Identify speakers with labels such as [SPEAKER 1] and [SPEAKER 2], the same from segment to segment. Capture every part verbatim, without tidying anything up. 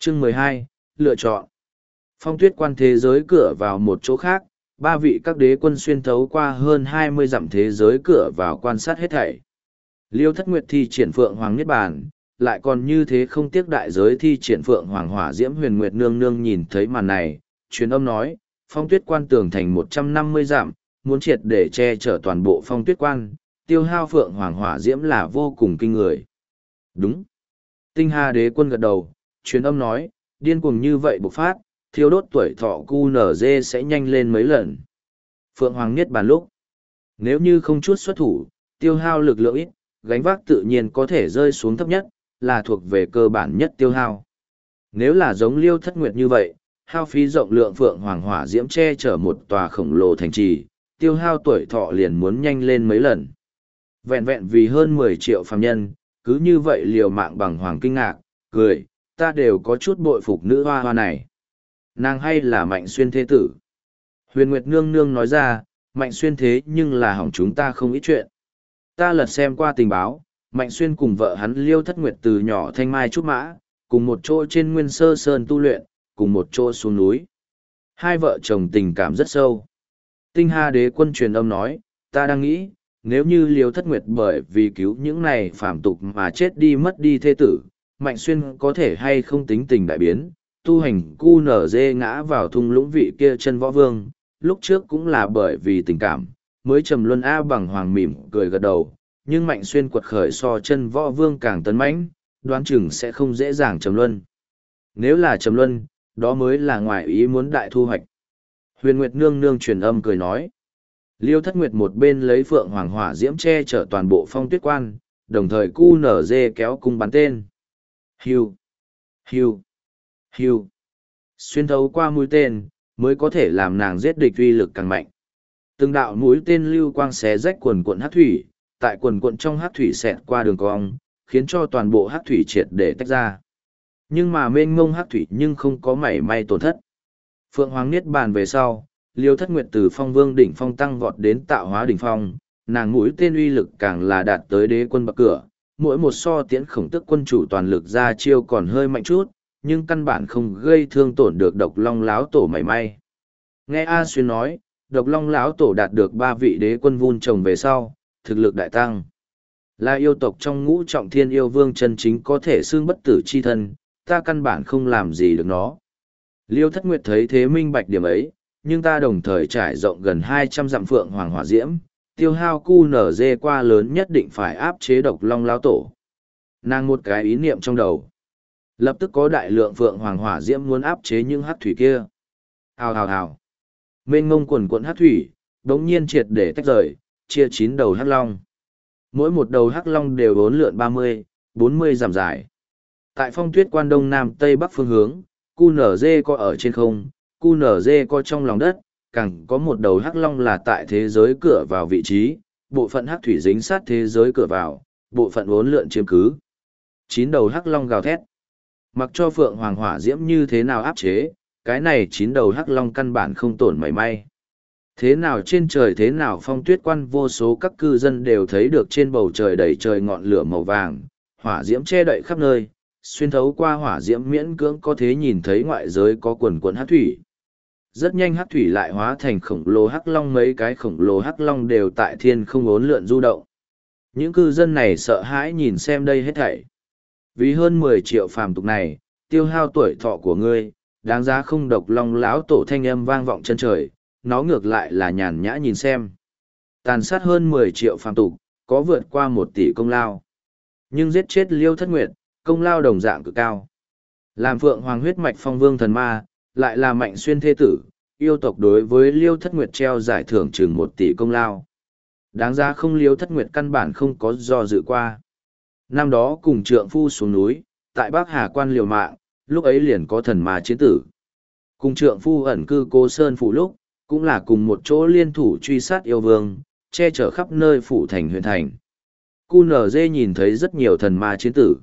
[SPEAKER 1] Chương mười hai, lựa chọn. Phong tuyết quan thế giới cửa vào một chỗ khác, ba vị các đế quân xuyên thấu qua hơn hai mươi dặm thế giới cửa vào quan sát hết thảy. Liêu Thất Nguyệt thi triển Phượng Hoàng Niết Bàn, lại còn như thế không tiếc đại giới thi triển Phượng Hoàng Hỏa Diễm Huyền Nguyệt nương nương nhìn thấy màn này, truyền âm nói, phong tuyết quan tường thành một trăm năm mươi dặm, muốn triệt để che chở toàn bộ phong tuyết quan, tiêu hao Phượng Hoàng Hỏa Diễm là vô cùng kinh người. Đúng. Tinh Hà đế quân gật đầu, truyền âm nói, điên cuồng như vậy bộc phát, thiêu đốt tuổi thọ cu nở dê sẽ nhanh lên mấy lần. Phượng Hoàng Niết Bàn lúc, nếu như không chút xuất thủ, tiêu hao lực lượng ít, gánh vác tự nhiên có thể rơi xuống thấp nhất, là thuộc về cơ bản nhất tiêu hao. Nếu là giống Liêu Thất Nguyệt như vậy, hao phí rộng lượng Phượng Hoàng Hỏa Diễm che chở một tòa khổng lồ thành trì, tiêu hao tuổi thọ liền muốn nhanh lên mấy lần. Vẹn vẹn vì hơn mười triệu phàm nhân, cứ như vậy liều mạng bằng hoàng kinh ngạc, cười, ta đều có chút bội phục nữ hoa hoa này. Nàng hay là Mạnh Xuyên thế tử? Huyền Nguyệt nương nương nói ra, Mạnh Xuyên thế nhưng là hỏng chúng ta không ít chuyện. Ta lật xem qua tình báo, Mạnh Xuyên cùng vợ hắn Liêu Thất Nguyệt từ nhỏ thanh mai trúc mã, cùng một chỗ trên Nguyên Sơ Sơn tu luyện, cùng một chỗ xuống núi. Hai vợ chồng tình cảm rất sâu. Tinh Hà đế quân truyền âm nói, ta đang nghĩ, nếu như Liêu Thất Nguyệt bởi vì cứu những này phàm tục mà chết đi mất đi thê tử, Mạnh Xuyên có thể hay không tính tình đại biến, tu hành cu nở dê ngã vào thung lũng vị kia chân võ vương, lúc trước cũng là bởi vì tình cảm, mới trầm luân A bằng hoàng mỉm cười gật đầu, nhưng Mạnh Xuyên quật khởi so chân võ vương càng tấn mãnh, đoán chừng sẽ không dễ dàng trầm luân. Nếu là trầm luân, đó mới là ngoài ý muốn đại thu hoạch. Huyền Nguyệt nương nương truyền âm cười nói. Liêu Thất Nguyệt một bên lấy Phượng Hoàng Hỏa Diễm che chở toàn bộ phong tuyết quan, đồng thời cu nở dê kéo cung bắn tên. Hiu, hiu, hiu. Xuyên thấu qua mũi tên, mới có thể làm nàng giết địch uy lực càng mạnh. Từng đạo mũi tên lưu quang xé rách quần quận hắc thủy, tại quần quận trong hắc thủy xẹt qua đường cong, khiến cho toàn bộ hắc thủy triệt để tách ra. Nhưng mà mênh mông hắc thủy nhưng không có mảy may tổn thất. Phượng Hoàng Niết Bàn về sau, Liêu Thất Nguyệt từ phong vương đỉnh phong tăng vọt đến tạo hóa đỉnh phong, nàng mũi tên uy lực càng là đạt tới đế quân bậc cửa, mỗi một so tiễn khổng tức quân chủ toàn lực ra chiêu còn hơi mạnh chút, nhưng căn bản không gây thương tổn được Độc Long Láo Tổ mảy may. Nghe A Xuyên nói, Độc Long Láo Tổ đạt được ba vị đế quân vun trồng về sau, thực lực đại tăng. Là yêu tộc trong ngũ trọng thiên yêu vương chân chính có thể xương bất tử chi thân, ta căn bản không làm gì được nó. Liêu Thất Nguyệt thấy thế minh bạch điểm ấy, nhưng ta đồng thời trải rộng gần hai trăm dặm Phượng Hoàng Hỏa Diễm, tiêu hao cu nở dê qua lớn nhất định phải áp chế Độc Long Láo Tổ. Nàng một cái ý niệm trong đầu. Lập tức có đại lượng Phượng Hoàng Hỏa Diễm muốn áp chế những hắc thủy kia. Hào hào hào. Mênh ngông quần quận hắc thủy, đống nhiên triệt để tách rời, chia chín đầu hắc long. Mỗi một đầu hắc long đều bốn lượn ba mươi, bốn mươi dặm dài. Tại phong tuyết quan đông nam tây bắc phương hướng, cu nở dê có ở trên không, cu nở dê có trong lòng đất, càng có một đầu hắc long là tại thế giới cửa vào vị trí, bộ phận hắc thủy dính sát thế giới cửa vào, bộ phận bốn lượn chiếm cứ. Chín đầu hắc long gào thét. Mặc cho Phượng Hoàng Hỏa Diễm như thế nào áp chế, cái này chín đầu hắc long căn bản không tổn mảy may. Thế nào trên trời thế nào phong tuyết quan vô số các cư dân đều thấy được trên bầu trời đầy trời ngọn lửa màu vàng, hỏa diễm che đậy khắp nơi, xuyên thấu qua hỏa diễm miễn cưỡng có thể nhìn thấy ngoại giới có quần quần hắc thủy. Rất nhanh hắc thủy lại hóa thành khổng lồ hắc long, mấy cái khổng lồ hắc long đều tại thiên không uốn lượn du động. Những cư dân này sợ hãi nhìn xem đây hết thảy. Vì hơn mười triệu phàm tục này, tiêu hao tuổi thọ của ngươi, đáng giá không? Độc Long Láo Tổ thanh âm vang vọng chân trời, nó ngược lại là nhàn nhã nhìn xem. Tàn sát hơn mười triệu phàm tục, có vượt qua một tỷ công lao. Nhưng giết chết Liêu Thất Nguyệt, công lao đồng dạng cực cao. Làm Phượng Hoàng huyết mạch phong vương thần ma, lại là Mạnh Xuyên thế tử, yêu tộc đối với Liêu Thất Nguyệt treo giải thưởng chừng một tỷ công lao. Đáng giá không? Liêu Thất Nguyệt căn bản không có do dự qua. Năm đó cùng trượng phu xuống núi, tại Bắc Hà quan liều mạng, lúc ấy liền có thần ma chiến tử. Cùng trượng phu ẩn cư Cô Sơn phủ lúc, cũng là cùng một chỗ liên thủ truy sát yêu vương, che chở khắp nơi phủ thành huyện thành. cu nở dê nhìn thấy rất nhiều thần ma chiến tử.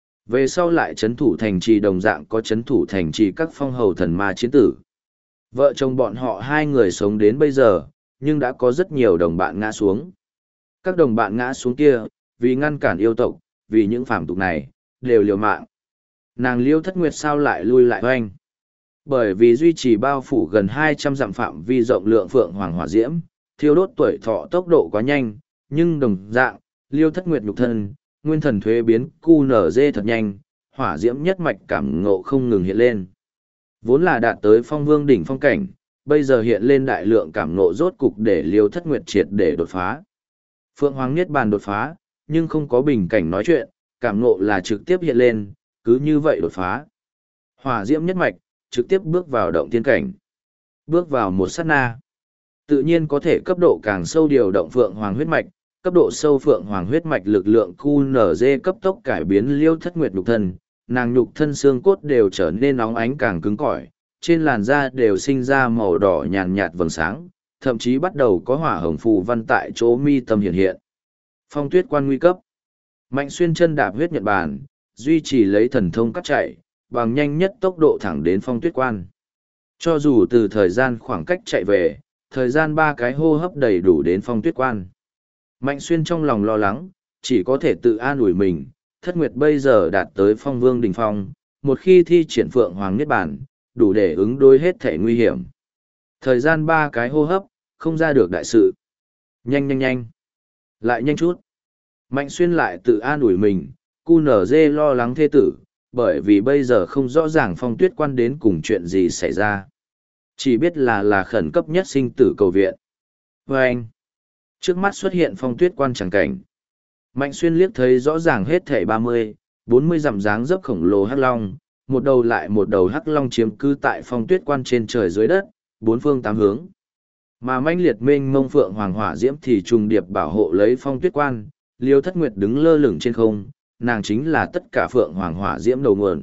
[SPEAKER 1] Về sau lại chấn thủ thành trì đồng dạng có chấn thủ thành trì các phong hầu thần ma chiến tử. Vợ chồng bọn họ hai người sống đến bây giờ, nhưng đã có rất nhiều đồng bạn ngã xuống. Các đồng bạn ngã xuống kia, vì ngăn cản yêu tộc, vì những phàm tục này, đều liều mạng. Nàng Liêu Thất Nguyệt sao lại lui lại hoanh? Bởi vì duy trì bao phủ gần hai trăm dặm phạm vi rộng lượng phượng hoàng hỏa diễm, thiêu đốt tuổi thọ tốc độ quá nhanh, nhưng đồng dạng, Liêu Thất Nguyệt nhục thân, nguyên thần thuế biến cu nở dê thật nhanh, hỏa diễm nhất mạch cảm ngộ không ngừng hiện lên. Vốn là đạt tới phong vương đỉnh phong cảnh, bây giờ hiện lên đại lượng cảm ngộ rốt cục để Liêu Thất Nguyệt triệt để đột phá. Phượng Hoàng Niết Bàn đột phá, nhưng không có bình cảnh nói chuyện, cảm ngộ là trực tiếp hiện lên, cứ như vậy đột phá. Hỏa diễm nhất mạch, trực tiếp bước vào động tiên cảnh. Bước vào một sát na. Tự nhiên có thể cấp độ càng sâu điều động Phượng Hoàng huyết mạch, cấp độ sâu Phượng Hoàng huyết mạch lực lượng cu nở dê cấp tốc cải biến Liêu Thất Nguyệt nhục thân, nàng nhục thân xương cốt đều trở nên nóng ánh càng cứng cỏi, trên làn da đều sinh ra màu đỏ nhàn nhạt vầng sáng, thậm chí bắt đầu có hỏa hồng phù văn tại chỗ mi tâm hiện hiện. Phong Tuyết Quan nguy cấp. Mạnh Xuyên chân đạp huyết nhật bàn, duy trì lấy thần thông cắt chạy, bằng nhanh nhất tốc độ thẳng đến Phong Tuyết Quan. Cho dù từ thời gian khoảng cách chạy về, thời gian ba cái hô hấp đầy đủ đến Phong Tuyết Quan. Mạnh Xuyên trong lòng lo lắng, chỉ có thể tự an ủi mình, Thất Nguyệt bây giờ đạt tới phong vương đỉnh phong, một khi thi triển Phượng Hoàng Niết Bàn, đủ để ứng đối hết thể nguy hiểm. Thời gian ba cái hô hấp, không ra được đại sự. Nhanh nhanh nhanh. Lại nhanh chút. Mạnh Xuyên lại tự an ủi mình, cu nở dê lo lắng thê tử, bởi vì bây giờ không rõ ràng Phong Tuyết Quan đến cùng chuyện gì xảy ra. Chỉ biết là là khẩn cấp nhất sinh tử cầu viện. Và anh, trước mắt xuất hiện Phong Tuyết Quan chẳng cảnh. Mạnh Xuyên liếc thấy rõ ràng hết thảy ba mươi, bốn mươi dặm dáng dấp khổng lồ hắc long, một đầu lại một đầu hắc long chiếm cư tại Phong Tuyết Quan trên trời dưới đất, bốn phương tám hướng. Mà mãnh liệt mênh mông phượng hoàng hỏa diễm thì trùng điệp bảo hộ lấy Phong Tuyết Quan, Liêu Thất Nguyệt đứng lơ lửng trên không, nàng chính là tất cả phượng hoàng hỏa diễm đầu nguồn.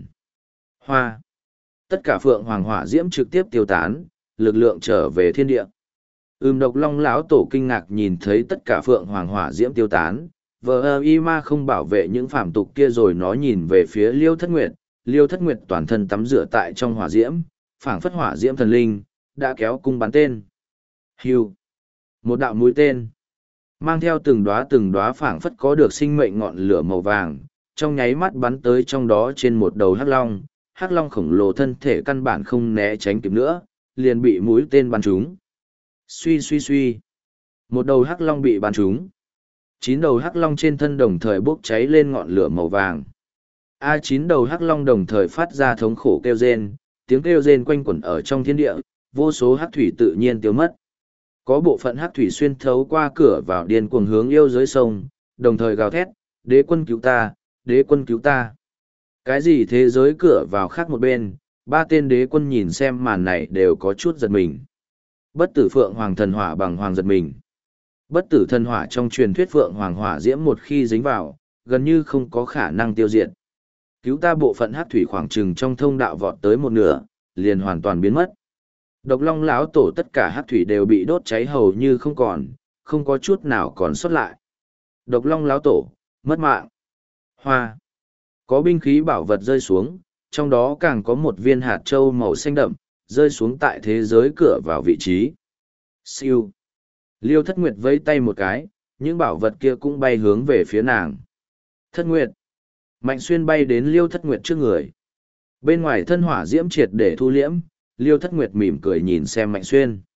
[SPEAKER 1] Hoa. Tất cả phượng hoàng hỏa diễm trực tiếp tiêu tán, lực lượng trở về thiên địa. Ừm Độc Long lão tổ kinh ngạc nhìn thấy tất cả phượng hoàng hỏa diễm tiêu tán, vờ y ma không bảo vệ những phàm tục kia rồi nó nhìn về phía Liêu Thất Nguyệt, Liêu Thất Nguyệt toàn thân tắm rửa tại trong hỏa diễm, phảng phất hỏa diễm thần linh, đã kéo cung bắn tên. Hưu. Một đạo mũi tên, mang theo từng đóa từng đóa phảng phất có được sinh mệnh ngọn lửa màu vàng, trong nháy mắt bắn tới trong đó trên một đầu hắc long, hắc long khổng lồ thân thể căn bản không né tránh kịp nữa, liền bị mũi tên bắn trúng. Suy suy suy. Một đầu hắc long bị bắn trúng. Chín đầu hắc long trên thân đồng thời bốc cháy lên ngọn lửa màu vàng. A chín đầu hắc long đồng thời phát ra thống khổ kêu rên, tiếng kêu rên quanh quẩn ở trong thiên địa, vô số hắc thủy tự nhiên tiêu mất. Có bộ phận hắc thủy xuyên thấu qua cửa vào điên cuồng hướng yêu dưới sông, đồng thời gào thét, đế quân cứu ta, đế quân cứu ta. Cái gì thế giới cửa vào khác một bên, ba tên đế quân nhìn xem màn này đều có chút giật mình. Bất tử phượng hoàng thần hỏa bằng hoàng giật mình. Bất tử thần hỏa trong truyền thuyết phượng hoàng hỏa diễm một khi dính vào, gần như không có khả năng tiêu diệt. Cứu ta bộ phận hắc thủy khoảng chừng trong thông đạo vọt tới một nửa, liền hoàn toàn biến mất. Độc Long lão tổ tất cả hắc thủy đều bị đốt cháy hầu như không còn, không có chút nào còn sót lại. Độc Long lão tổ, mất mạng. Hoa. Có binh khí bảo vật rơi xuống, trong đó càng có một viên hạt châu màu xanh đậm, rơi xuống tại thế giới cửa vào vị trí. Siêu. Liêu Thất Nguyệt vẫy tay một cái, những bảo vật kia cũng bay hướng về phía nàng. Thất Nguyệt. Mạnh Xuyên bay đến Liêu Thất Nguyệt trước người. Bên ngoài thân hỏa diễm triệt để thu liễm, Liêu Thất Nguyệt mỉm cười nhìn xem Mạnh Xuyên.